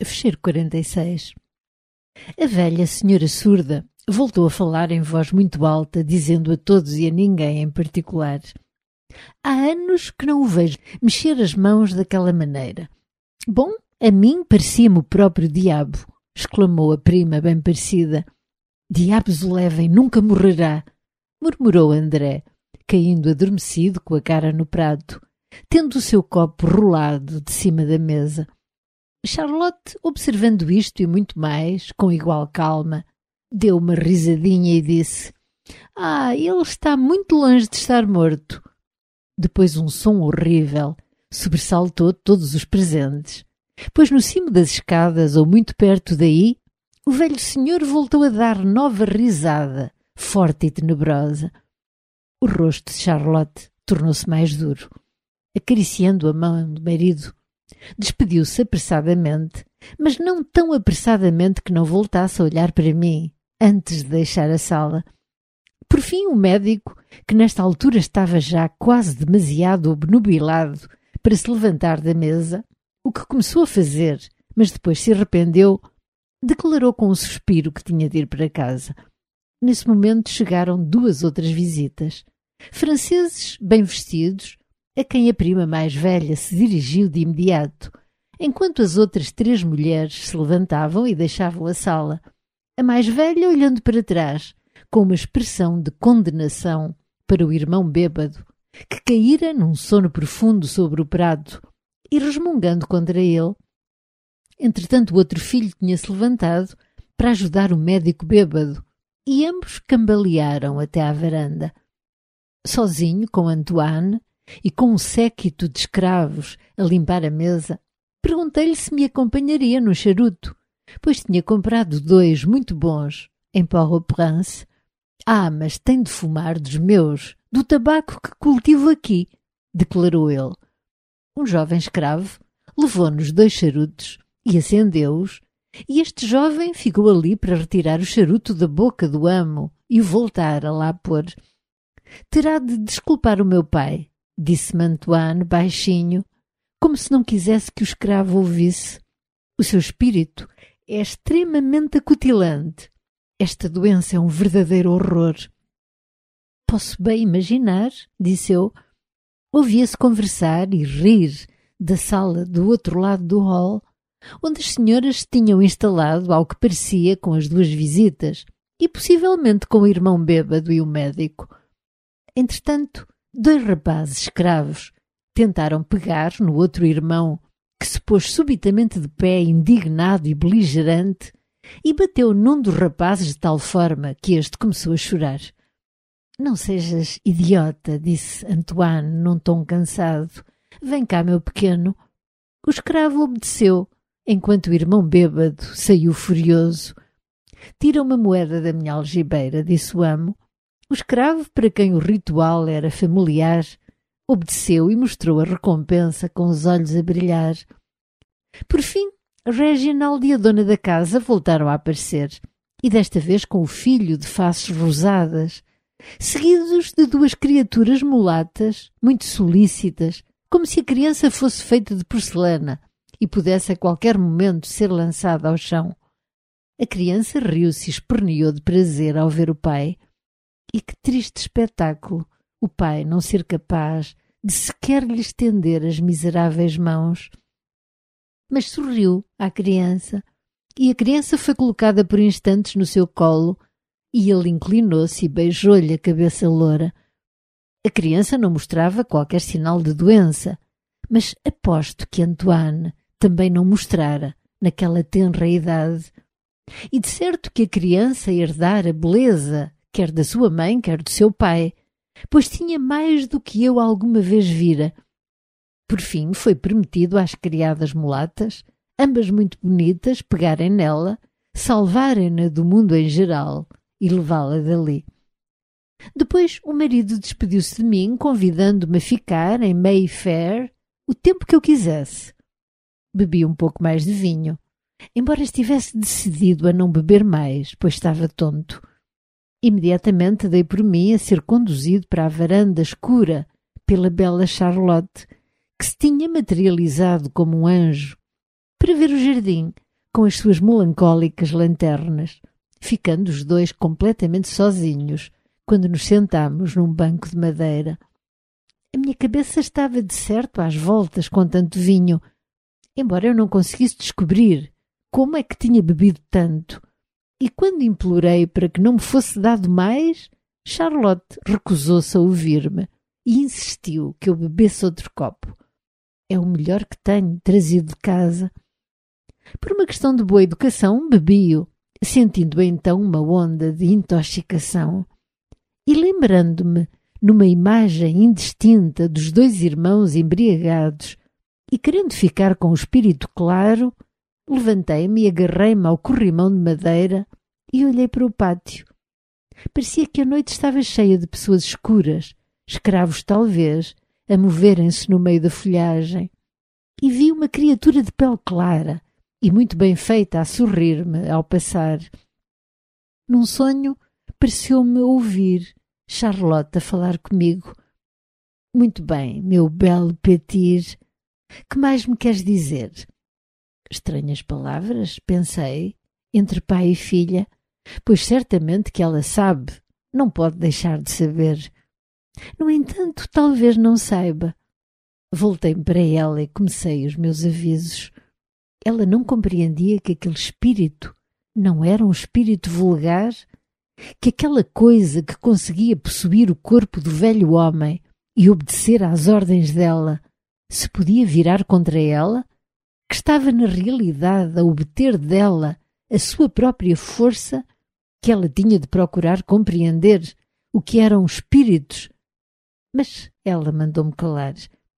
Fecheiro 46. A velha senhora surda voltou a falar em voz muito alta, dizendo a todos e a ninguém em particular: há anos que não o vejo mexer as mãos daquela maneira. Bom, a mim parecia-me o próprio diabo, exclamou a prima bem parecida. Diabos o levem, nunca morrerá, murmurou André, caindo adormecido com a cara no prato, tendo o seu copo rolado de cima da mesa. Charlotte, observando isto e muito mais, com igual calma, deu uma risadinha e disse: ele está muito longe de estar morto. Depois um som horrível sobressaltou todos os presentes, pois no cimo das escadas, ou muito perto daí, o velho senhor voltou a dar nova risada, forte e tenebrosa. O rosto de Charlotte tornou-se mais duro. Acariciando a mão do marido, despediu-se apressadamente, mas não tão apressadamente que não voltasse a olhar para mim antes de deixar a sala. Por fim, o médico, que nesta altura estava já quase demasiado obnubilado para se levantar da mesa, o que começou a fazer, mas depois se arrependeu, declarou com um suspiro que tinha de ir para casa. Nesse momento chegaram 2 outras visitas, franceses bem vestidos, a quem a prima mais velha se dirigiu de imediato, enquanto as outras 3 mulheres se levantavam e deixavam a sala, a mais velha olhando para trás, com uma expressão de condenação para o irmão bêbado, que caíra num sono profundo sobre o prato e resmungando contra ele. Entretanto, o outro filho tinha-se levantado para ajudar o médico bêbado, e ambos cambalearam até à varanda. Sozinho, com Antoine, e com um séquito de escravos a limpar a mesa, perguntei-lhe se me acompanharia no charuto, pois tinha comprado 2 muito bons em Port-au-Prince. Mas tem de fumar dos meus, do tabaco que cultivo aqui, declarou ele. Um jovem escravo levou-nos 2 charutos e acendeu-os, e este jovem ficou ali para retirar o charuto da boca do amo e o voltar a lá pôr. Terá de desculpar o meu pai, disse-me Antoine, baixinho, como se não quisesse que o escravo ouvisse. O seu espírito é extremamente acutilante. Esta doença é um verdadeiro horror. Posso bem imaginar, disse eu. Ouvia-se conversar e rir da sala do outro lado do hall, onde as senhoras se tinham instalado, ao que parecia, com as 2 visitas, e possivelmente com o irmão bêbado e o médico. Entretanto, 2 rapazes escravos tentaram pegar no outro irmão, que se pôs subitamente de pé, indignado e beligerante, e bateu num dos rapazes de tal forma que este começou a chorar. Não sejas idiota, disse Antoine num tom cansado. Vem cá, meu pequeno. O escravo obedeceu, enquanto o irmão bêbado saiu furioso. Tira uma moeda da minha algibeira, disse o amo. O escravo, para quem o ritual era familiar, obedeceu e mostrou a recompensa com os olhos a brilhar. Por fim, Reginald e a dona da casa voltaram a aparecer, e desta vez com o filho de faces rosadas, seguidos de 2 criaturas mulatas, muito solícitas, como se a criança fosse feita de porcelana e pudesse a qualquer momento ser lançada ao chão. A criança riu-se e esperneou de prazer ao ver o pai. E que triste espetáculo, o pai não ser capaz de sequer lhe estender as miseráveis mãos. Mas sorriu à criança, e a criança foi colocada por instantes no seu colo, e ele inclinou-se e beijou-lhe a cabeça loura. A criança não mostrava qualquer sinal de doença, mas aposto que Antoine também não mostrara naquela tenra idade. E de certo que a criança herdara a beleza, quer da sua mãe, quer do seu pai, pois tinha mais do que eu alguma vez vira. Por fim, foi permitido às criadas mulatas, ambas muito bonitas, pegarem nela, salvarem-na do mundo em geral e levá-la dali. Depois o marido despediu-se de mim, convidando-me a ficar em Mayfair o tempo que eu quisesse. Bebi um pouco mais de vinho, embora estivesse decidido a não beber mais, pois estava tonto. Imediatamente dei por mim a ser conduzido para a varanda escura pela bela Charlotte, que se tinha materializado como um anjo, para ver o jardim, com as suas melancólicas lanternas, ficando os dois completamente sozinhos quando nos sentámos num banco de madeira. A minha cabeça estava de certo às voltas com tanto vinho, embora eu não conseguisse descobrir como é que tinha bebido tanto. E quando implorei para que não me fosse dado mais, Charlotte recusou-se a ouvir-me e insistiu que eu bebesse outro copo. É o melhor que tenho trazido de casa. Por uma questão de boa educação, bebi-o, sentindo então uma onda de intoxicação. E lembrando-me, numa imagem indistinta dos dois irmãos embriagados, e querendo ficar com o espírito claro, levantei-me e agarrei-me ao corrimão de madeira e olhei para o pátio. Parecia que a noite estava cheia de pessoas escuras, escravos talvez, a moverem-se no meio da folhagem. E vi uma criatura de pele clara e muito bem feita a sorrir-me ao passar. Num sonho, pareceu-me ouvir Charlotte a falar comigo. Muito bem, meu belo Petir, que mais me queres dizer? Estranhas palavras, pensei, entre pai e filha, pois certamente que ela sabe, não pode deixar de saber. No entanto, talvez não saiba. Voltei-me para ela e comecei os meus avisos. Ela não compreendia que aquele espírito não era um espírito vulgar, que aquela coisa que conseguia possuir o corpo do velho homem e obedecer às ordens dela se podia virar contra ela, que estava na realidade a obter dela a sua própria força, que ela tinha de procurar compreender o que eram espíritos. Mas ela mandou-me calar.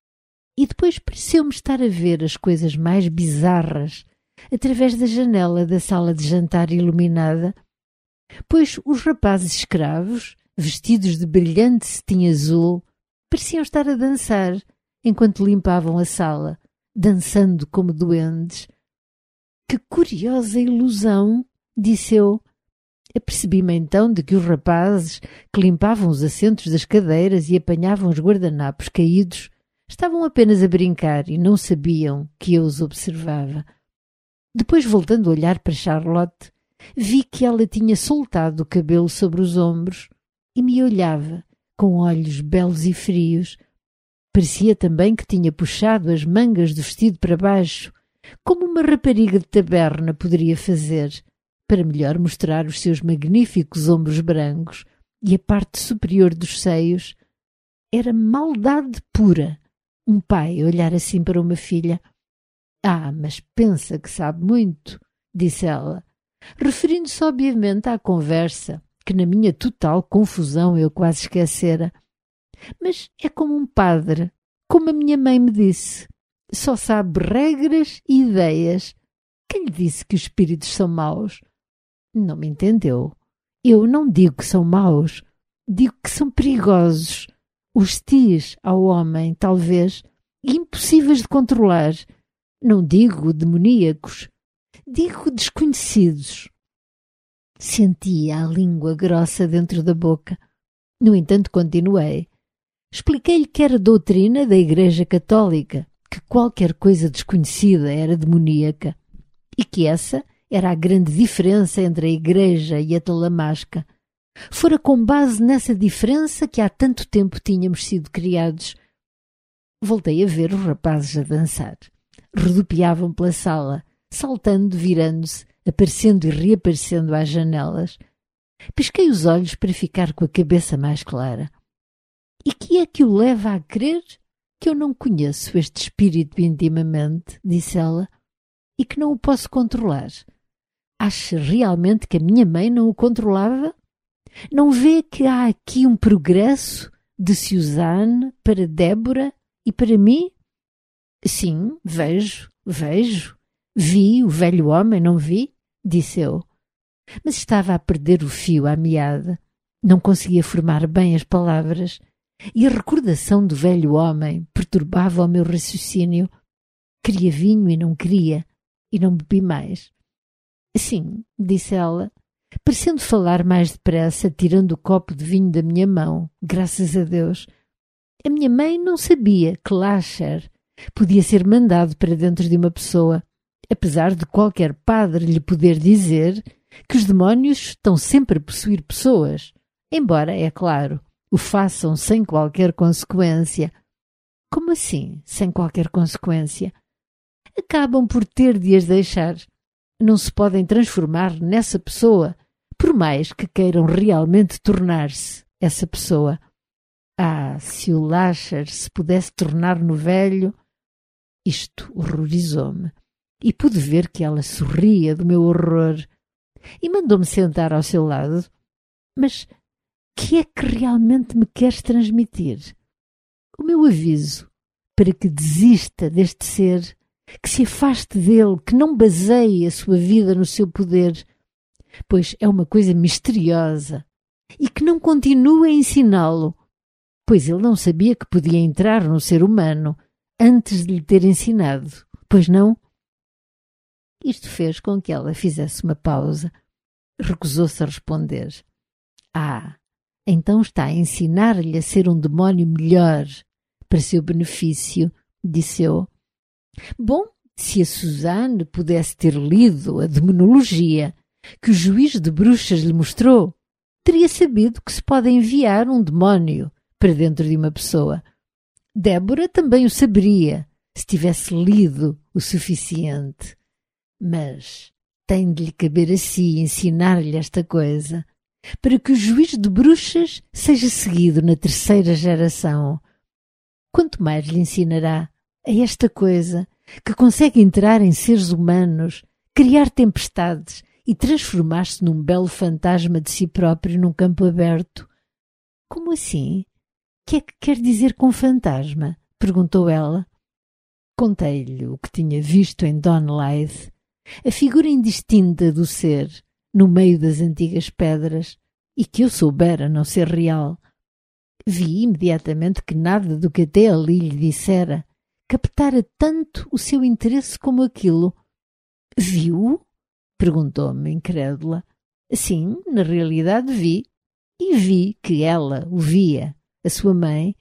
E depois pareceu-me estar a ver as coisas mais bizarras através da janela da sala de jantar iluminada, pois os rapazes escravos, vestidos de brilhante cetim azul, pareciam estar a dançar enquanto limpavam a sala, dançando como duendes. Que curiosa ilusão, disse eu. Apercebi-me então de que os rapazes que limpavam os assentos das cadeiras e apanhavam os guardanapos caídos estavam apenas a brincar e não sabiam que eu os observava. Depois, voltando a olhar para Charlotte, vi que ela tinha soltado o cabelo sobre os ombros e me olhava com olhos belos e frios. Parecia também que tinha puxado as mangas do vestido para baixo, como uma rapariga de taberna poderia fazer, para melhor mostrar os seus magníficos ombros brancos e a parte superior dos seios. Era maldade pura, um pai olhar assim para uma filha. Ah, mas pensa que sabe muito, disse ela, referindo-se obviamente à conversa, que na minha total confusão eu quase esquecera. Mas é como um padre, como a minha mãe me disse. Só sabe regras e ideias. Quem lhe disse que os espíritos são maus? Não me entendeu. Eu não digo que são maus. Digo que são perigosos. Hostis ao homem, talvez, e impossíveis de controlar. Não digo demoníacos. Digo desconhecidos. Sentia a língua grossa dentro da boca. No entanto, continuei. Expliquei-lhe que era doutrina da Igreja Católica, que qualquer coisa desconhecida era demoníaca, e que essa era a grande diferença entre a Igreja e a Talamasca. Fora com base nessa diferença que há tanto tempo tínhamos sido criados. Voltei a ver os rapazes a dançar. Rodopiavam pela sala, saltando, virando-se, aparecendo e reaparecendo às janelas. Pisquei os olhos para ficar com a cabeça mais clara. E que é que o leva a crer que eu não conheço este espírito intimamente, disse ela, e que não o posso controlar? Acha realmente que a minha mãe não o controlava? Não vê que há aqui um progresso de Suzanne para Débora e para mim? Sim, vejo. Vi o velho homem, não vi? Disse eu. Mas estava a perder o fio à meada. Não conseguia formar bem as palavras. E a recordação do velho homem perturbava o meu raciocínio. Queria vinho e não bebi mais. Sim, disse ela, parecendo falar mais depressa, tirando o copo de vinho da minha mão, graças a Deus. A minha mãe não sabia que Lasher podia ser mandado para dentro de uma pessoa, apesar de qualquer padre lhe poder dizer que os demónios estão sempre a possuir pessoas, embora, é claro, o façam sem qualquer consequência. Como assim, sem qualquer consequência? Acabam por ter de as deixar. Não se podem transformar nessa pessoa, por mais que queiram realmente tornar-se essa pessoa. Ah, se o Lasher se pudesse tornar no velho... Isto horrorizou-me, e pude ver que ela sorria do meu horror, e mandou-me sentar ao seu lado. Mas que é que realmente me queres transmitir? O meu aviso para que desista deste ser, que se afaste dele, que não baseie a sua vida no seu poder, pois é uma coisa misteriosa, e que não continue a ensiná-lo, pois ele não sabia que podia entrar no ser humano antes de lhe ter ensinado, pois não? Isto fez com que ela fizesse uma pausa. Recusou-se a responder. Ah, então está a ensinar-lhe a ser um demónio melhor, para seu benefício, disse eu. Bom, se a Suzanne pudesse ter lido a demonologia que o juiz de bruxas lhe mostrou, teria sabido que se pode enviar um demónio para dentro de uma pessoa. Débora também o saberia, se tivesse lido o suficiente. Mas tem de lhe caber a si ensinar-lhe esta coisa, para que o juiz de bruxas seja seguido na terceira geração. Quanto mais lhe ensinará a esta coisa, que consegue entrar em seres humanos, criar tempestades e transformar-se num belo fantasma de si próprio num campo aberto. Como assim? Que é que quer dizer com fantasma? Perguntou ela. Contei-lhe o que tinha visto em Donelythe, a figura indistinta do ser, no meio das antigas pedras, e que eu soubera não ser real. Vi imediatamente que nada do que até ali lhe dissera captara tanto o seu interesse como aquilo. Viu-o? Perguntou-me, incrédula. Sim, na realidade vi. E vi que ela o via. A sua mãe...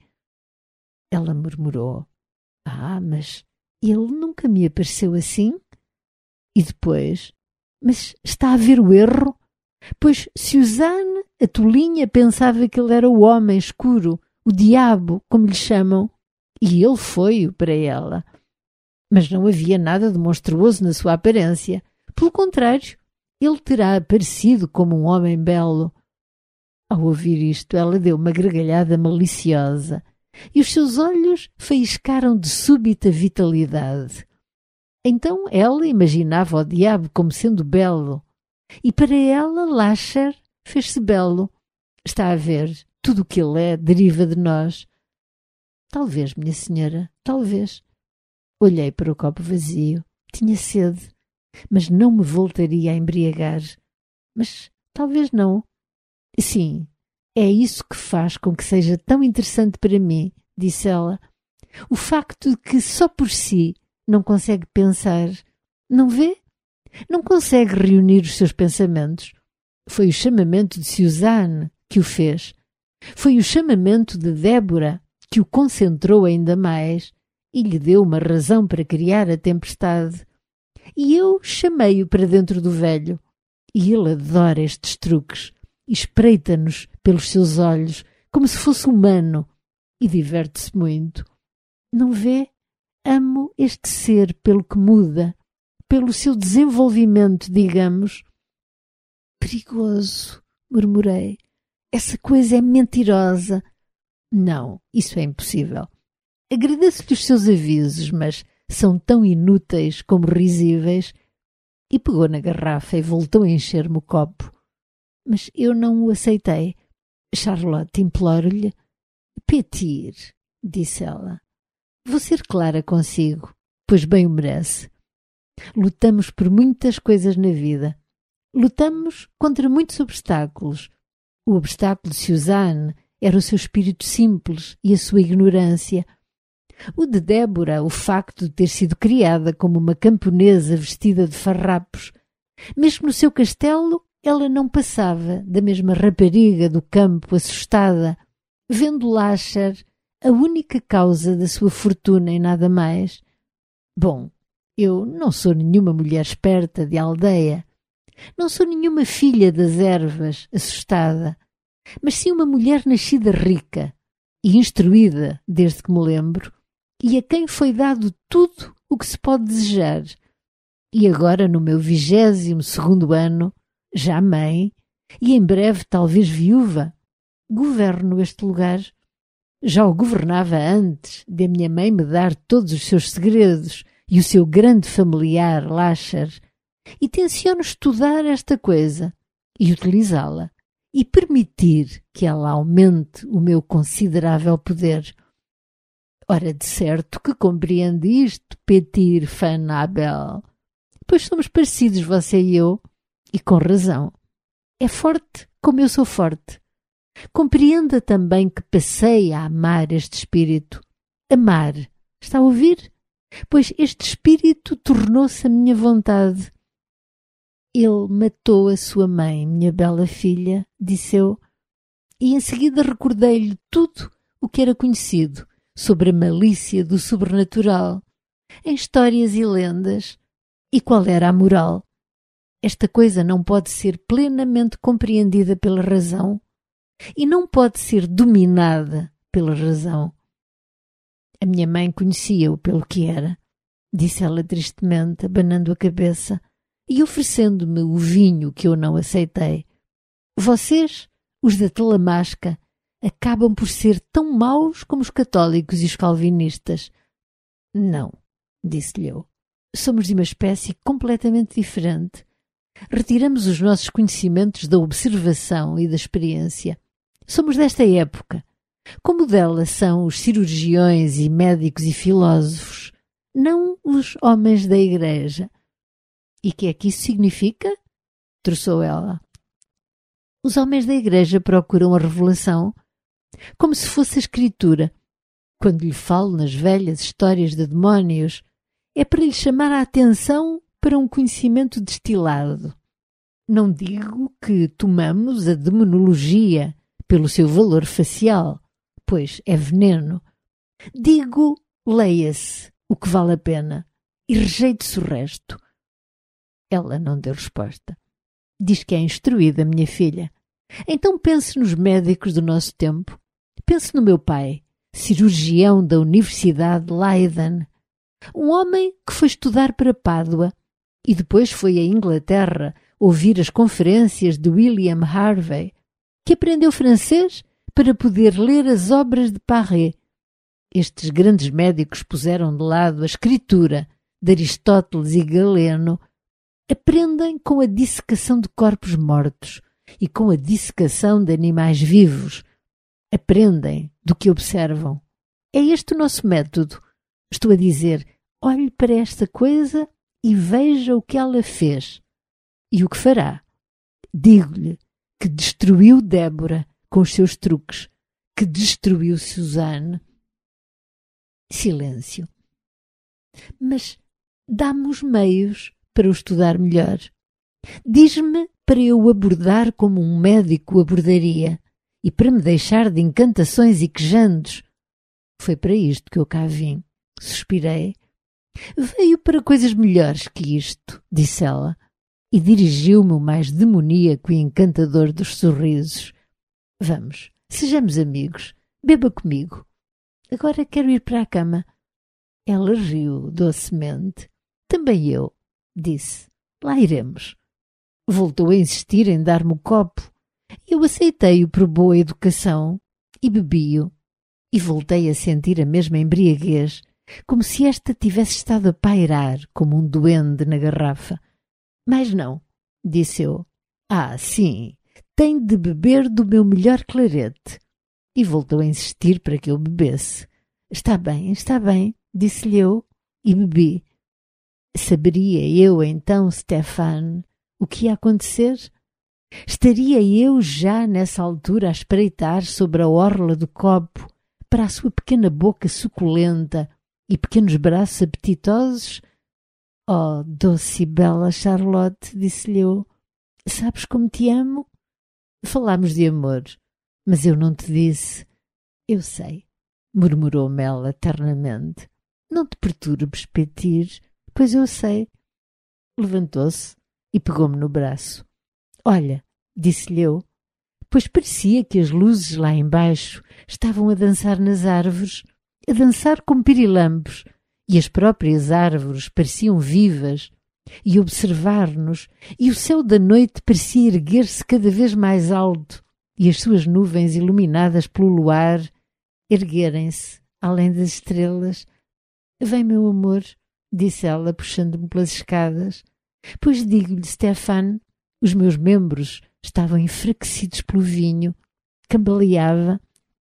Ela murmurou. Ah, mas ele nunca me apareceu assim? E depois... Mas está a ver o erro? Pois Suzanne, a tolinha, pensava que ele era o homem escuro, o diabo, como lhe chamam, e ele foi-o para ela. Mas não havia nada de monstruoso na sua aparência. Pelo contrário, ele terá aparecido como um homem belo. Ao ouvir isto, ela deu uma gargalhada maliciosa e os seus olhos faiscaram de súbita vitalidade. Então ela imaginava o diabo como sendo belo, e para ela Lasher fez-se belo. Está a ver, tudo o que ele é deriva de nós. Talvez, minha senhora, talvez. Olhei para o copo vazio. Tinha sede, mas não me voltaria a embriagar. Mas talvez não. Sim, é isso que faz com que seja tão interessante para mim, disse ela. O facto de que só por si não consegue pensar. Não vê? Não consegue reunir os seus pensamentos. Foi o chamamento de Suzanne que o fez. Foi o chamamento de Débora que o concentrou ainda mais e lhe deu uma razão para criar a tempestade. E eu chamei-o para dentro do velho. E ele adora estes truques. Espreita-nos pelos seus olhos como se fosse humano e diverte-se muito. Não vê? Amo este ser pelo que muda, pelo seu desenvolvimento, digamos. Perigoso, murmurei. Essa coisa é mentirosa. Não, isso é impossível. Agradeço-lhe os seus avisos, mas são tão inúteis como risíveis. E pegou na garrafa e voltou a encher-me o copo. Mas eu não o aceitei. Charlotte, imploro-lhe. Petir, disse ela. Vou ser clara consigo, pois bem o merece. Lutamos por muitas coisas na vida. Lutamos contra muitos obstáculos. O obstáculo de Suzanne era o seu espírito simples e a sua ignorância. O de Débora, o facto de ter sido criada como uma camponesa vestida de farrapos. Mesmo no seu castelo, ela não passava da mesma rapariga do campo assustada, vendo Lasher a única causa da sua fortuna e nada mais. Bom, Eu não sou nenhuma mulher esperta de aldeia, não sou nenhuma filha das ervas, assustada, mas sim uma mulher nascida rica e instruída desde que me lembro, e a quem foi dado tudo o que se pode desejar. E agora, no meu 22º ano, já mãe, e em breve talvez viúva, governo este lugar. Já o governava antes de a minha mãe me dar todos os seus segredos e o seu grande familiar, Lasher, e tenciono estudar esta coisa e utilizá-la e permitir que ela aumente o meu considerável poder. Ora, de certo que compreende isto, Petit Van Abel. Pois somos parecidos, você e eu, e com razão. É forte como eu sou forte. Compreenda também que passei a amar este espírito. Amar, está a ouvir? Pois este espírito tornou-se a minha vontade. Ele matou a sua mãe, minha bela filha, disse eu, e em seguida recordei-lhe tudo o que era conhecido sobre a malícia do sobrenatural, em histórias e lendas, e qual era a moral. Esta coisa não pode ser plenamente compreendida pela razão e não pode ser dominada pela razão. A minha mãe conhecia-o pelo que era, disse ela tristemente, abanando a cabeça e oferecendo-me o vinho que eu não aceitei. Vocês, os da Talamasca, acabam por ser tão maus como os católicos e os calvinistas. Não, disse-lhe eu. Somos de uma espécie completamente diferente. Retiramos os nossos conhecimentos da observação e da experiência. Somos desta época, como dela são os cirurgiões e médicos e filósofos, não os homens da igreja. E que é que isso significa? Troçou ela. Os homens da igreja procuram a revelação, como se fosse a escritura. Quando lhe falo nas velhas histórias de demónios, é para lhe chamar a atenção para um conhecimento destilado. Não digo que tomamos a demonologia pelo seu valor facial, pois é veneno. Digo, leia-se o que vale a pena e rejeite-se o resto. Ela não deu resposta. Diz que é instruída, minha filha. Então pense nos médicos do nosso tempo. Pense no meu pai, cirurgião da Universidade de Leiden. Um homem que foi estudar para Pádua e depois foi à Inglaterra ouvir as conferências de William Harvey, que aprendeu francês para poder ler as obras de Paré. Estes grandes médicos puseram de lado a escritura de Aristóteles e Galeno. Aprendem com a dissecação de corpos mortos e com a dissecação de animais vivos. Aprendem do que observam. É este o nosso método. Estou a dizer, olhe para esta coisa e veja o que ela fez. E o que fará? Digo-lhe que destruiu Débora com os seus truques, que destruiu Suzanne. Silêncio. Mas dá-me os meios para o estudar melhor. Diz-me para eu o abordar como um médico abordaria e para me deixar de encantações e quejandos. Foi para isto que eu cá vim. Suspirei. Veio para coisas melhores que isto, disse ela, e dirigiu-me o mais demoníaco e encantador dos sorrisos. Vamos, sejamos amigos. Beba comigo. Agora quero ir para a cama. Ela riu docemente. Também eu, disse. Lá iremos. Voltou a insistir em dar-me o copo. Eu aceitei-o por boa educação e bebi-o. E voltei a sentir a mesma embriaguez, como se esta tivesse estado a pairar como um duende na garrafa. Mas não, disse eu. Ah, sim, tem de beber do meu melhor clarete. E voltou a insistir para que eu bebesse. Está bem, disse-lhe eu, e bebi. Saberia eu então, Stefan, o que ia acontecer? Estaria eu já nessa altura a espreitar sobre a orla do copo para a sua pequena boca suculenta e pequenos braços apetitosos? Oh, doce e bela Charlotte, disse-lhe eu, sabes como te amo? Falámos de amor, mas eu não te disse. Eu sei, murmurou-me ela ternamente. Não te perturbes, Petir, Pois eu sei. Levantou-se e pegou-me no braço. Olha, disse-lhe eu, pois parecia que as luzes lá embaixo estavam a dançar nas árvores, a dançar como pirilambos, e as próprias árvores pareciam vivas, e observar-nos, e o céu da noite parecia erguer-se cada vez mais alto, e as suas nuvens iluminadas pelo luar erguerem-se além das estrelas. Vem, meu amor, disse ela, puxando-me pelas escadas. Pois digo-lhe, Stefan, os meus membros estavam enfraquecidos pelo vinho, cambaleava.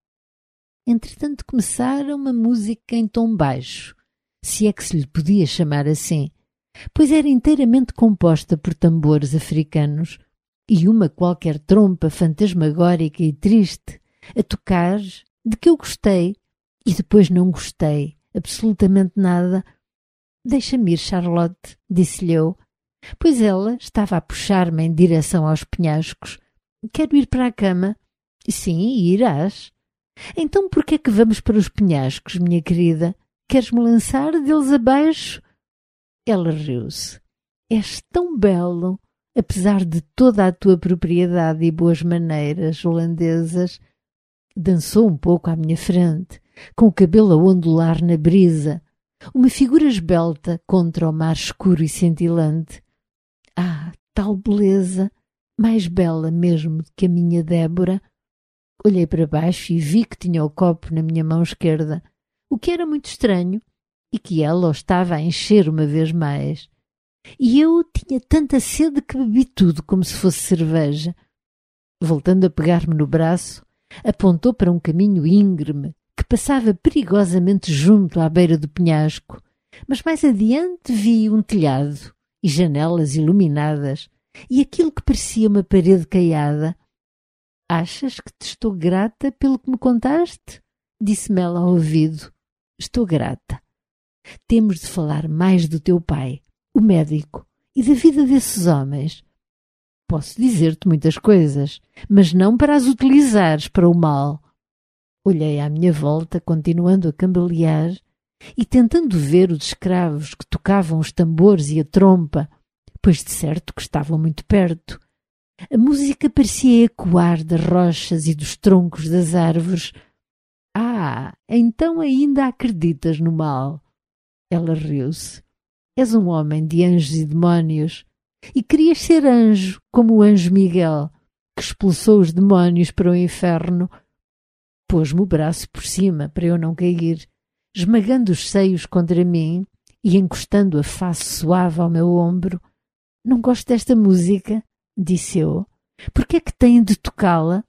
Entretanto começara uma música em tom baixo, se é que se lhe podia chamar assim, pois era inteiramente composta por tambores africanos e uma qualquer trompa fantasmagórica e triste a tocar, de que eu gostei e depois não gostei absolutamente nada. Deixa-me ir, Charlotte, disse-lhe eu, pois ela estava a puxar-me em direção aos penhascos. Quero ir para a cama. Sim, irás. Então por que é que vamos para os penhascos, minha querida? Queres-me lançar deles abaixo? Ela riu-se. És tão belo, apesar de toda a tua propriedade e boas maneiras holandesas. Dançou um pouco à minha frente, com o cabelo a ondular na brisa, uma figura esbelta contra o mar escuro e cintilante. Ah, tal beleza, mais bela mesmo do que a minha Débora. Olhei para baixo e vi que tinha o copo na minha mão esquerda, o que era muito estranho, e que ela o estava a encher uma vez mais. E eu tinha tanta sede que bebi tudo como se fosse cerveja. Voltando a pegar-me no braço, apontou para um caminho íngreme que passava perigosamente junto à beira do penhasco, mas mais adiante vi um telhado e janelas iluminadas e aquilo que parecia uma parede caiada. Achas que te estou grata pelo que me contaste? Disse-me ela ao ouvido. Estou grata. Temos de falar mais do teu pai, o médico, e da vida desses homens. Posso dizer-te muitas coisas, mas não para as utilizares para o mal. Olhei à minha volta, continuando a cambalear, e tentando ver os escravos que tocavam os tambores e a trompa, pois de certo que estavam muito perto. A música parecia ecoar das rochas e dos troncos das árvores. Ah, então ainda acreditas no mal? Ela riu-se. És um homem de anjos e demónios, e querias ser anjo, como o anjo Miguel, que expulsou os demónios para o inferno. Pôs-me o braço por cima para eu não cair, esmagando os seios contra mim e encostando a face suave ao meu ombro. Não gosto desta música, disse eu. Por que é que têm de tocá-la?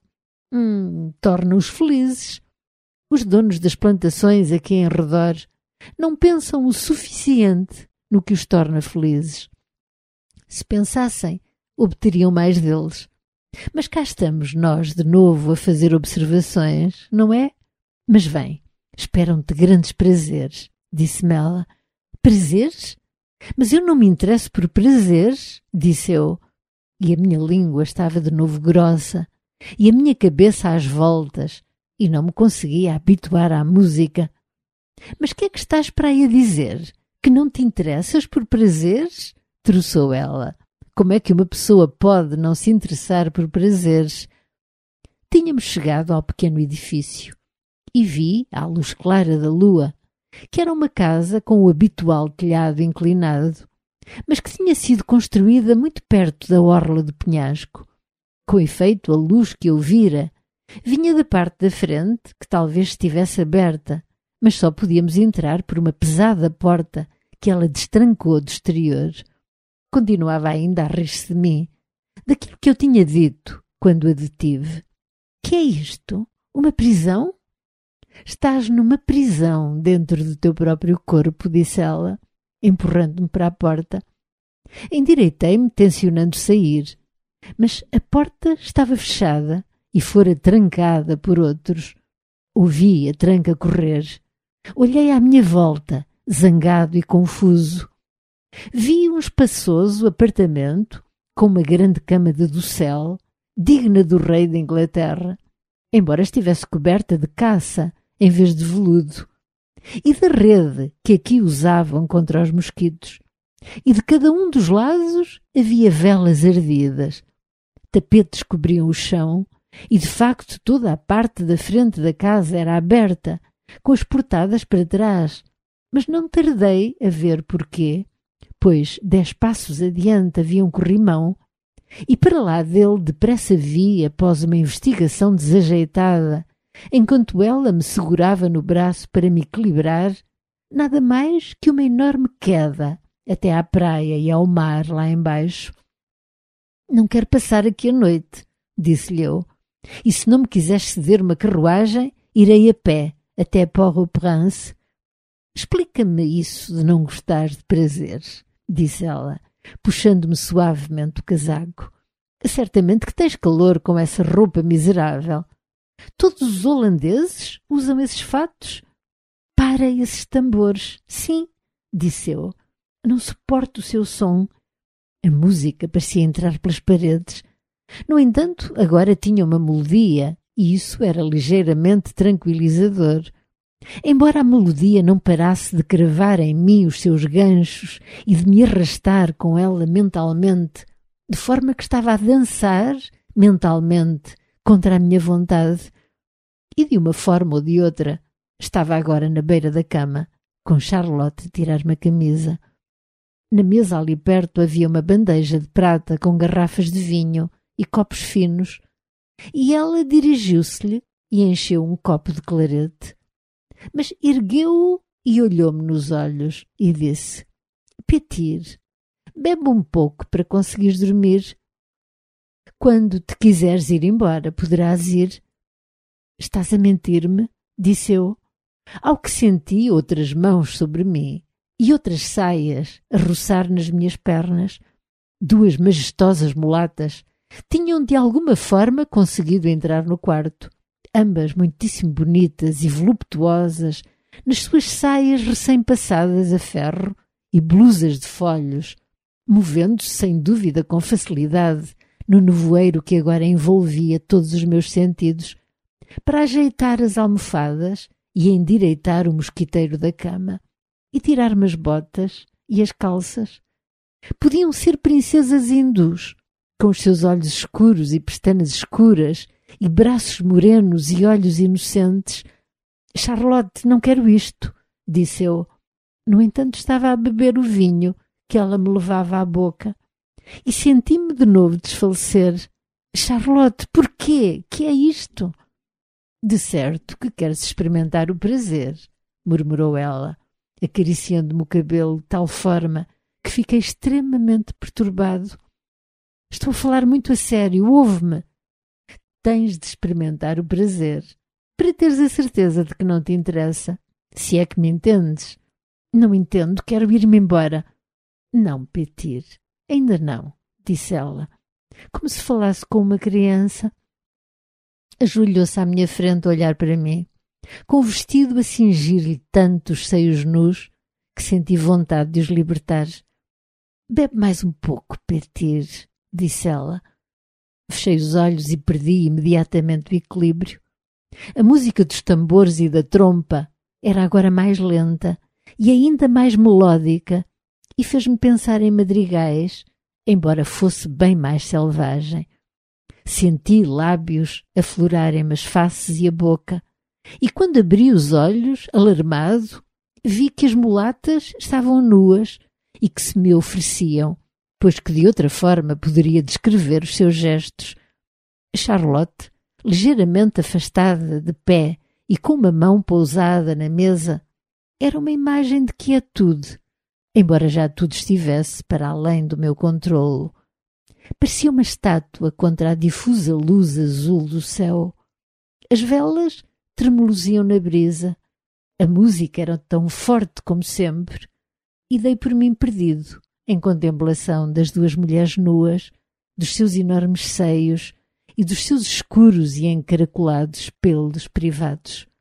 Torna-os felizes. Os donos das plantações aqui em redor não pensam o suficiente no que os torna felizes. Se pensassem, obteriam mais deles. Mas cá estamos nós de novo a fazer observações, não é? Mas vem, esperam-te grandes prazeres, disse-me ela. Prazeres? Mas eu não me interesso por prazeres, disse eu. E a minha língua estava de novo grossa, e a minha cabeça às voltas, e não me conseguia habituar à música. Mas que é que estás para aí a dizer? Que não te interessas por prazeres? Troçou ela. Como é que uma pessoa pode não se interessar por prazeres? Tínhamos chegado ao pequeno edifício e vi, à luz clara da lua, que era uma casa com o habitual telhado inclinado, mas que tinha sido construída muito perto da orla do penhasco. Com efeito, a luz que eu vira vinha da parte da frente, que talvez estivesse aberta, mas só podíamos entrar por uma pesada porta que ela destrancou do exterior. Continuava ainda a rir-se de mim, daquilo que eu tinha dito quando a detive. Que é isto? Uma prisão? Estás numa prisão dentro do teu próprio corpo, disse ela, empurrando-me para a porta. Endireitei-me, tencionando sair, mas a porta estava fechada e fora trancada por outros. Ouvi a tranca correr. Olhei à minha volta, zangado e confuso. Vi um espaçoso apartamento com uma grande cama de dossel, digna do rei da Inglaterra, embora estivesse coberta de caça em vez de veludo, e da rede que aqui usavam contra os mosquitos. e de cada um dos lados havia velas ardidas. Tapetes cobriam o chão e, de facto, toda a parte da frente da casa era aberta, com as portadas para trás. Mas não tardei a ver porquê, pois 10 passos adiante havia um corrimão, e para lá dele depressa vi, após uma investigação desajeitada, enquanto ela me segurava no braço para me equilibrar, nada mais que uma enorme queda até à praia e ao mar lá embaixo. Não quero passar aqui a noite, disse-lhe eu, e se não me quiseres ceder uma carruagem, irei a pé até Port-au-Prince. Explica-me isso de não gostar de prazeres, disse ela, puxando-me suavemente o casaco. Certamente que tens calor com essa roupa miserável. Todos os holandeses usam esses fatos? Para esses tambores. Sim, disse eu. Não suporto o seu som. A música parecia entrar pelas paredes. No entanto, agora tinha uma melodia, e isso era ligeiramente tranquilizador. Embora a melodia não parasse de cravar em mim os seus ganchos e de me arrastar com ela mentalmente, de forma que estava a dançar mentalmente contra a minha vontade, e de uma forma ou de outra estava agora na beira da cama, com Charlotte a tirar-me a camisa. Na mesa ali perto havia uma bandeja de prata com garrafas de vinho e copos finos, e ela dirigiu-se-lhe e encheu um copo de clarete. Mas ergueu-o e olhou-me nos olhos e disse: Petir, bebe um pouco para conseguires dormir. Quando te quiseres ir embora, poderás ir. Estás a mentir-me? Disse eu, ao que senti outras mãos sobre mim e outras saias a roçar nas minhas pernas. 2 majestosas mulatas tinham de alguma forma conseguido entrar no quarto, ambas muitíssimo bonitas e voluptuosas, nas suas saias recém-passadas a ferro e blusas de folhos, movendo-se sem dúvida com facilidade no nevoeiro que agora envolvia todos os meus sentidos, para ajeitar as almofadas e endireitar o mosquiteiro da cama, e tirar-me as botas e as calças. Podiam ser princesas hindus, com os seus olhos escuros e pestanas escuras, e braços morenos e olhos inocentes. Charlotte, não quero isto, disse eu. No entanto, estava a beber o vinho que ela me levava à boca, e senti-me de novo desfalecer. Charlotte, porquê? Que é isto? De certo que queres experimentar o prazer, murmurou ela, acariciando-me o cabelo de tal forma que fiquei extremamente perturbado. Estou a falar muito a sério, ouve-me. Tens de experimentar o prazer, para teres a certeza de que não te interessa, se é que me entendes. Não entendo, quero ir-me embora. Não, Petir, ainda não, disse ela, como se falasse com uma criança. Ajoelhou-se à minha frente a olhar para mim, com o vestido a cingir-lhe tanto os seios nus que senti vontade de os libertar. Bebe mais um pouco, Petir, disse ela. Fechei os olhos e perdi imediatamente o equilíbrio. A música dos tambores e da trompa era agora mais lenta e ainda mais melódica e fez-me pensar em madrigais, embora fosse bem mais selvagem. Senti lábios aflorarem-me as faces e a boca, e quando abri os olhos, alarmado, vi que as mulatas estavam nuas e que se me ofereciam, pois que de outra forma poderia descrever os seus gestos. Charlotte, ligeiramente afastada, de pé e com uma mão pousada na mesa, era uma imagem de quietude, embora já tudo estivesse para além do meu controlo. Parecia uma estátua contra a difusa luz azul do céu. As velas tremuluziam na brisa, a música era tão forte como sempre, e dei por mim perdido em contemplação das 2 mulheres nuas, dos seus enormes seios e dos seus escuros e encaracolados pelos privados.